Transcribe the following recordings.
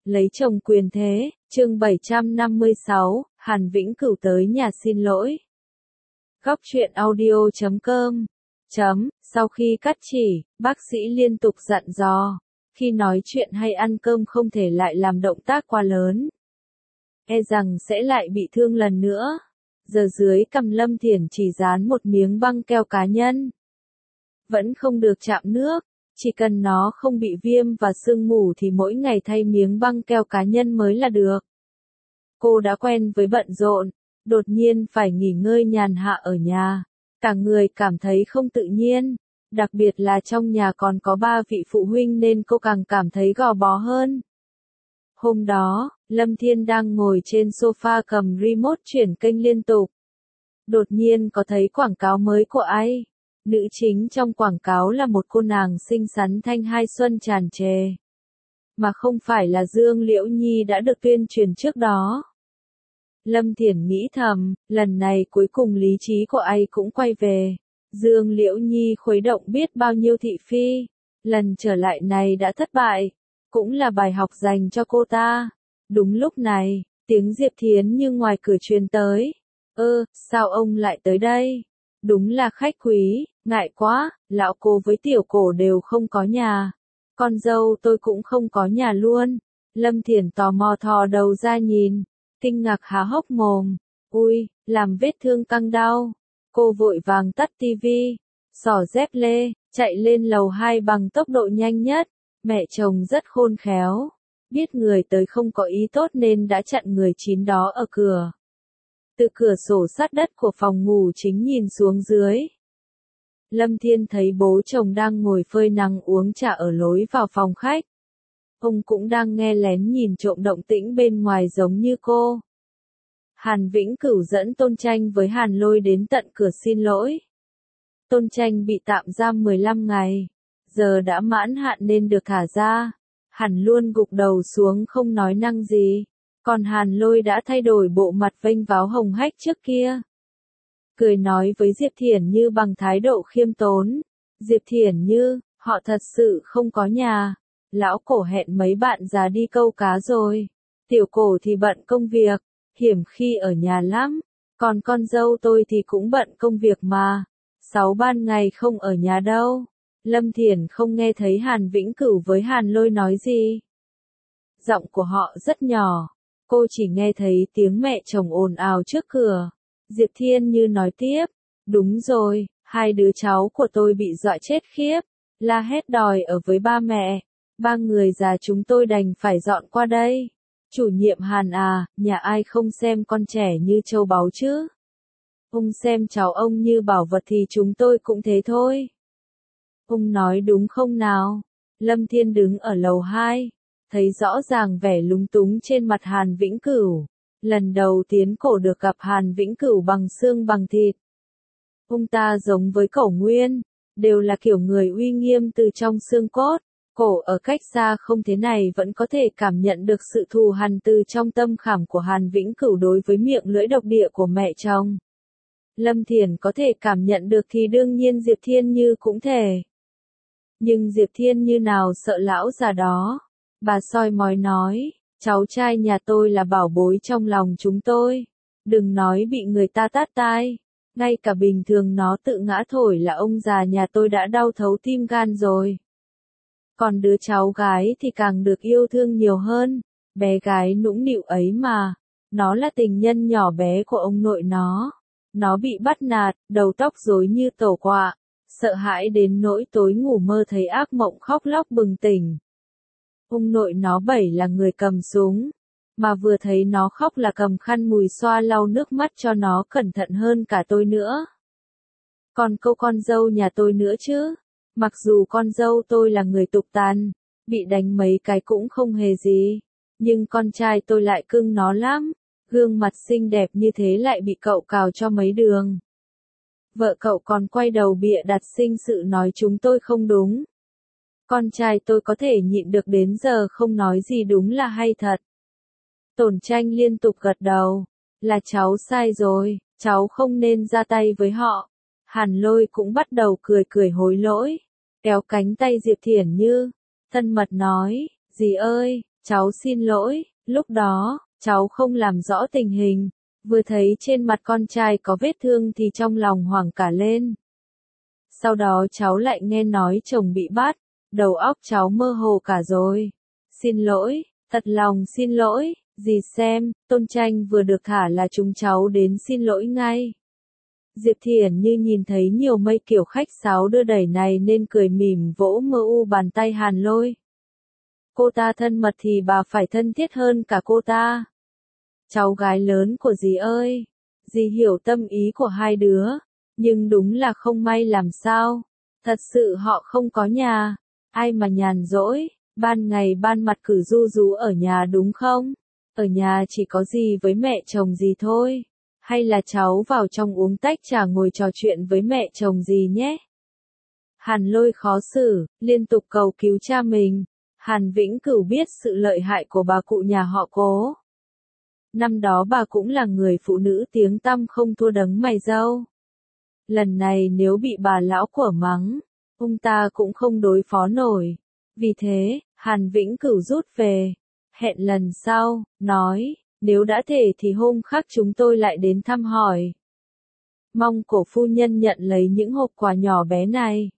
Lấy chồng quyền thế, chương 756, Hàn Vĩnh Cửu tới nhà xin lỗi. Góc truyện audio.com. Sau khi cắt chỉ, bác sĩ liên tục dặn dò, khi nói chuyện hay ăn cơm không thể lại làm động tác quá lớn. E rằng sẽ lại bị thương lần nữa. Giờ dưới cằm Lâm Thiển chỉ dán một miếng băng keo cá nhân. Vẫn không được chạm nước, chỉ cần nó không bị viêm và sương mù thì mỗi ngày thay miếng băng keo cá nhân mới là được. Cô đã quen với bận rộn, đột nhiên phải nghỉ ngơi nhàn hạ ở nhà. Cả người cảm thấy không tự nhiên, đặc biệt là trong nhà còn có 3 vị phụ huynh nên cô càng cảm thấy gò bó hơn. Hôm đó, Lâm Thiên đang ngồi trên sofa cầm remote chuyển kênh liên tục. Đột nhiên có thấy quảng cáo mới của ai. Nữ chính trong quảng cáo là một cô nàng xinh xắn thanh hai xuân tràn trề. Mà không phải là Dương Liễu Nhi đã được tuyên truyền trước đó. Lâm Thiển nghĩ thầm, lần này cuối cùng lý trí của ai cũng quay về. Dương Liễu Nhi khuấy động biết bao nhiêu thị phi. Lần trở lại này đã thất bại. Cũng là bài học dành cho cô ta. Đúng lúc này, tiếng Diệp Thiến như ngoài cửa truyền tới. Sao ông lại tới đây? Đúng là khách quý, ngại quá, lão cô với tiểu cổ đều không có nhà. Con dâu tôi cũng không có nhà luôn. Lâm Thiển tò mò thò đầu ra nhìn, kinh ngạc há hốc mồm. Ui, làm vết thương căng đau. Cô vội vàng tắt tivi, xỏ dép lê, chạy lên lầu 2 bằng tốc độ nhanh nhất. Mẹ chồng rất khôn khéo, biết người tới không có ý tốt nên đã chặn người chín đó ở cửa. Từ cửa sổ sát đất của phòng ngủ chính nhìn xuống dưới. Lâm Thiên thấy bố chồng đang ngồi phơi nắng uống trà ở lối vào phòng khách. Ông cũng đang nghe lén nhìn trộm động tĩnh bên ngoài giống như cô. Hàn Vĩnh Cửu dẫn Tôn Tranh với Hàn Lôi đến tận cửa xin lỗi. Tôn Tranh bị tạm giam 15 ngày. Giờ đã mãn hạn nên được thả ra. Hàn luôn gục đầu xuống không nói năng gì. Còn Hàn Lôi đã thay đổi bộ mặt vênh váo hồng hách trước kia. Cười nói với Diệp Thiển Như bằng thái độ khiêm tốn. Diệp Thiển Như, họ thật sự không có nhà. Lão cổ hẹn mấy bạn già đi câu cá rồi. Tiểu cổ thì bận công việc, hiểm khi ở nhà lắm. Còn con dâu tôi thì cũng bận công việc mà. 6 ban ngày không ở nhà đâu. Lâm Thiển không nghe thấy Hàn Vĩnh Cửu với Hàn Lôi nói gì. Giọng của họ rất nhỏ. Cô chỉ nghe thấy tiếng mẹ chồng ồn ào trước cửa. Diệp Thiên Như nói tiếp. Đúng rồi, 2 đứa cháu của tôi bị dọa chết khiếp. La hét đòi ở với ba mẹ. 3 người già chúng tôi đành phải dọn qua đây. Chủ nhiệm Hàn à, nhà ai không xem con trẻ như châu báu chứ? Ông xem cháu ông như bảo vật thì chúng tôi cũng thế thôi. Ông nói đúng không nào? Lâm Thiên đứng ở lầu 2, thấy rõ ràng vẻ lúng túng trên mặt Hàn Vĩnh Cửu. Lần đầu tiến cổ được gặp Hàn Vĩnh Cửu bằng xương bằng thịt. Ông ta giống với Cổ Nguyên, đều là kiểu người uy nghiêm từ trong xương cốt. Cổ ở cách xa không thế này vẫn có thể cảm nhận được sự thù hằn từ trong tâm khảm của Hàn Vĩnh Cửu đối với miệng lưỡi độc địa của mẹ chồng. Lâm Thiển có thể cảm nhận được thì đương nhiên Diệp Thiên Như cũng thể. Nhưng Diệp Thiên Như nào sợ lão già đó. Bà soi mói nói, cháu trai nhà tôi là bảo bối trong lòng chúng tôi. Đừng nói bị người ta tát tai. Ngay cả bình thường nó tự ngã thổi là ông già nhà tôi đã đau thấu tim gan rồi. Còn đứa cháu gái thì càng được yêu thương nhiều hơn. Bé gái nũng nịu ấy mà. Nó là tình nhân nhỏ bé của ông nội nó. Nó bị bắt nạt, đầu tóc rối như tổ quạ. Sợ hãi đến nỗi tối ngủ mơ thấy ác mộng khóc lóc bừng tỉnh. Ông nội nó Bảy là người cầm súng. Mà vừa thấy nó khóc là cầm khăn mùi xoa lau nước mắt cho nó cẩn thận hơn cả tôi nữa. Còn câu con dâu nhà tôi nữa chứ. Mặc dù con dâu tôi là người tục tằn, bị đánh mấy cái cũng không hề gì. Nhưng con trai tôi lại cưng nó lắm. Gương mặt xinh đẹp như thế lại bị cậu cào cho mấy đường. Vợ cậu còn quay đầu bịa đặt sinh sự nói chúng tôi không đúng. Con trai tôi có thể nhịn được đến giờ không nói gì đúng là hay thật. Tôn Tranh liên tục gật đầu. Là cháu sai rồi, cháu không nên ra tay với họ. Hàn Lôi cũng bắt đầu cười cười hối lỗi. Kéo cánh tay Diệp Thiển Như. Thân mật nói, dì ơi, cháu xin lỗi, lúc đó, cháu không làm rõ tình hình, vừa thấy trên mặt con trai có vết thương thì trong lòng hoảng cả lên. Sau đó cháu lại nghe nói chồng bị bắt, đầu óc cháu mơ hồ cả rồi. Xin lỗi, thật lòng xin lỗi, dì xem, Tôn Tranh vừa được thả là chúng cháu đến xin lỗi ngay. Diệp Thiển như nhìn thấy nhiều mây kiểu khách sáo đưa đẩy này nên cười mỉm vỗ mơ u bàn tay Hàn Lôi. Cô ta thân mật thì bà phải thân thiết hơn cả cô ta. Cháu gái lớn của dì ơi, dì hiểu tâm ý của hai đứa, nhưng đúng là không may làm sao. Thật sự họ không có nhà, ai mà nhàn rỗi, ban ngày ban mặt cứ ru rú ở nhà đúng không? Ở nhà chỉ có dì với mẹ chồng dì thôi. Hay là cháu vào trong uống tách trà ngồi trò chuyện với mẹ chồng dì nhé. Hàn Lôi khó xử, liên tục cầu cứu cha mình. Hàn Vĩnh Cửu biết sự lợi hại của bà cụ nhà họ Cố. Năm đó bà cũng là người phụ nữ tiếng tăm không thua đấng mày râu. Lần này nếu bị bà lão của mắng, ông ta cũng không đối phó nổi. Vì thế, Hàn Vĩnh Cửu rút về. Hẹn lần sau, nói, nếu đã thể thì hôm khác chúng tôi lại đến thăm hỏi. Mong cổ phu nhân nhận lấy những hộp quà nhỏ bé này.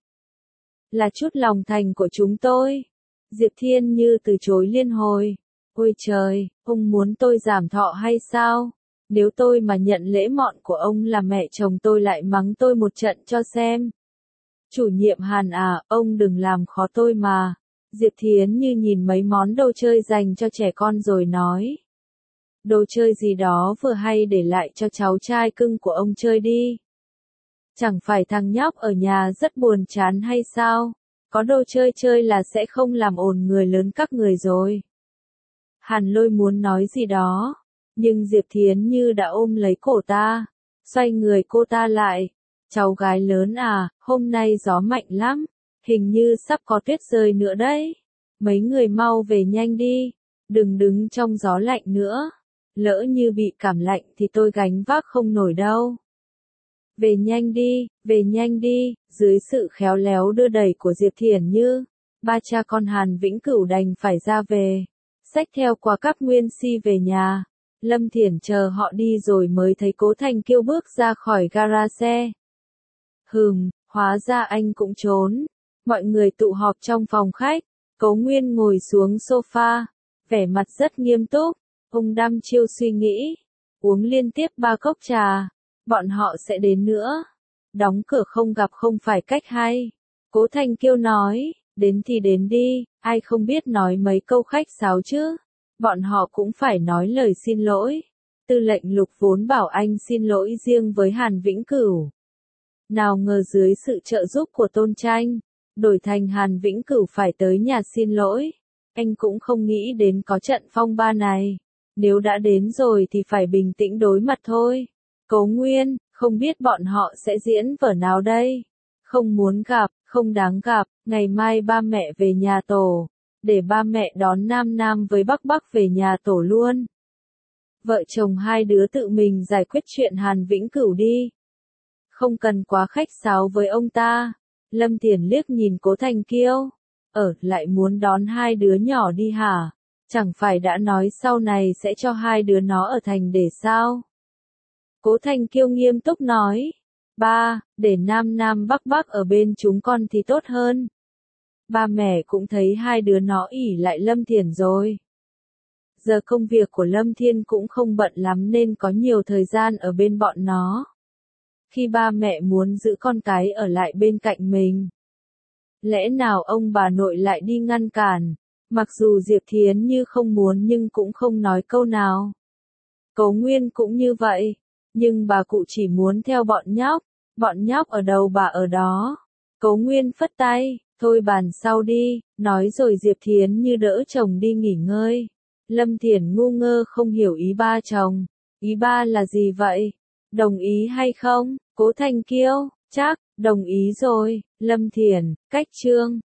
Là chút lòng thành của chúng tôi. Diệp Thiên Như từ chối liên hồi. Ôi trời, ông muốn tôi giảm thọ hay sao? Nếu tôi mà nhận lễ mọn của ông là mẹ chồng tôi lại mắng tôi một trận cho xem. Chủ nhiệm Hàn à, ông đừng làm khó tôi mà. Diệp Thiến Như nhìn mấy món đồ chơi dành cho trẻ con rồi nói. Đồ chơi gì đó vừa hay để lại cho cháu trai cưng của ông chơi đi. Chẳng phải thằng nhóc ở nhà rất buồn chán hay sao? Có đồ chơi chơi là sẽ không làm ồn người lớn các người rồi. Hàn Lôi muốn nói gì đó, nhưng Diệp Thiến Như đã ôm lấy cổ ta, xoay người cô ta lại. Cháu gái lớn à, hôm nay gió mạnh lắm, hình như sắp có tuyết rơi nữa đấy. Mấy người mau về nhanh đi, đừng đứng trong gió lạnh nữa. Lỡ như bị cảm lạnh thì tôi gánh vác không nổi đâu. Về nhanh đi, dưới sự khéo léo đưa đẩy của Diệp Thiển Như, ba cha con Hàn Vĩnh Cửu đành phải ra về, xách theo quà cáp nguyên si về nhà. Lâm Thiển chờ họ đi rồi mới thấy Cố Thành Kiêu bước ra khỏi gara xe. Hóa ra anh cũng trốn. Mọi người tụ họp trong phòng khách, Cố Nguyên ngồi xuống sofa, vẻ mặt rất nghiêm túc. Ông đăm chiêu suy nghĩ, uống liên tiếp 3 cốc trà, bọn họ sẽ đến nữa. Đóng cửa không gặp không phải cách hay. Cố Thành Kiêu nói, đến thì đến đi, ai không biết nói mấy câu khách sáo chứ. Bọn họ cũng phải nói lời xin lỗi. Tư lệnh Lục vốn bảo anh xin lỗi riêng với Hàn Vĩnh Cửu. Nào ngờ dưới sự trợ giúp của Tôn Tranh, đổi thành Hàn Vĩnh Cửu phải tới nhà xin lỗi. Anh cũng không nghĩ đến có trận phong ba này. Nếu đã đến rồi thì phải bình tĩnh đối mặt thôi. Cố Nguyên, không biết bọn họ sẽ diễn vở nào đây? Không muốn gặp, không đáng gặp, ngày mai ba mẹ về nhà tổ. Để ba mẹ đón Nam Nam với Bắc Bắc về nhà tổ luôn. Vợ chồng hai đứa tự mình giải quyết chuyện Hàn Vĩnh Cửu đi. Không cần quá khách sáo với ông ta. Lâm Thiển liếc nhìn Cố Thành Kiêu. Lại muốn đón hai đứa nhỏ đi hả? Chẳng phải đã nói sau này sẽ cho hai đứa nó ở thành để sao? Cố Thành Kiêu nghiêm túc nói. Ba, để Nam Nam Bắc Bắc ở bên chúng con thì tốt hơn. Ba mẹ cũng thấy hai đứa nó ỷ lại Lâm Thiển rồi. Giờ công việc của Lâm Thiên cũng không bận lắm nên có nhiều thời gian ở bên bọn nó. Khi ba mẹ muốn giữ con cái ở lại bên cạnh mình, lẽ nào ông bà nội lại đi ngăn cản? Mặc dù Diệp Thiến Như không muốn nhưng cũng không nói câu nào. Cố Nguyên cũng như vậy, nhưng bà cụ chỉ muốn theo bọn nhóc ở đâu bà ở đó. Cố Nguyên phất tay, thôi bàn sau đi, nói rồi Diệp Thiến Như đỡ chồng đi nghỉ ngơi. Lâm Thiển ngu ngơ không hiểu ý ba chồng. Ý ba là gì vậy? Đồng ý hay không? Cố Thành Kiêu, chắc, đồng ý rồi. Lâm Thiển, cách chương.